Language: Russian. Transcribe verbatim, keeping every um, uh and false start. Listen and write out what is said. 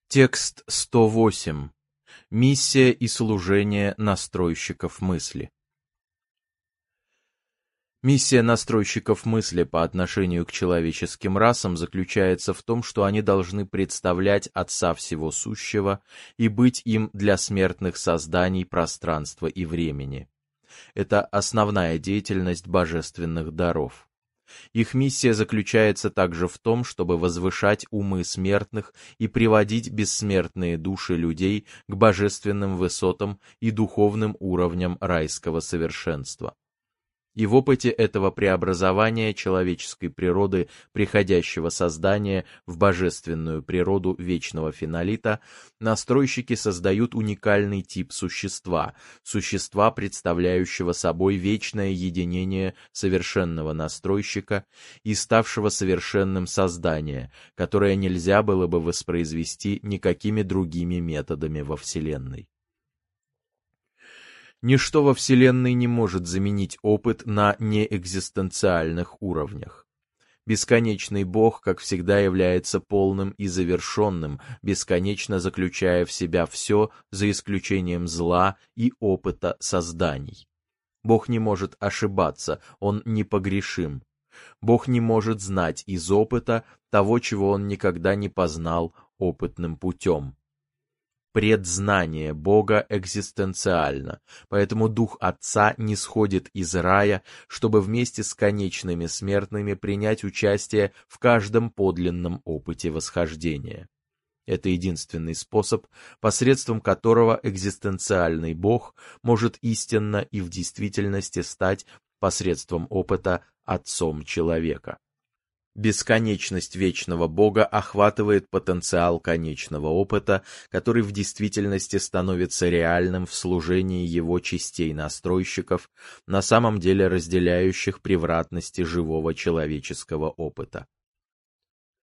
Текст сто восемь. Миссия и служение настройщиков мысли. Миссия настройщиков мысли по отношению к человеческим расам заключается в том, что они должны представлять Отца Всего Сущего и быть им для смертных созданий пространства и времени. Это основная деятельность божественных даров. Их миссия заключается также в том, чтобы возвышать умы смертных и приводить бессмертные души людей к божественным высотам и духовным уровням райского совершенства. И в опыте этого преобразования человеческой природы приходящего создания в божественную природу вечного фенолита настройщики создают уникальный тип существа, существа, представляющего собой вечное единение совершенного настройщика и ставшего совершенным создания, которое нельзя было бы воспроизвести никакими другими методами во Вселенной. Ничто во Вселенной не может заменить опыт на неэкзистенциальных уровнях. Бесконечный Бог, как всегда, является полным и завершенным, бесконечно заключая в себя все, за исключением зла и опыта созданий. Бог не может ошибаться, Он непогрешим. Бог не может знать из опыта того, чего Он никогда не познал опытным путем. Предзнание Бога экзистенциально, поэтому Дух Отца не сходит из рая, чтобы вместе с конечными смертными принять участие в каждом подлинном опыте восхождения. Это единственный способ, посредством которого экзистенциальный Бог может истинно и в действительности стать посредством опыта Отцом человека. Бесконечность вечного Бога охватывает потенциал конечного опыта, который в действительности становится реальным в служении его частей настройщиков, на самом деле разделяющих превратности живого человеческого опыта.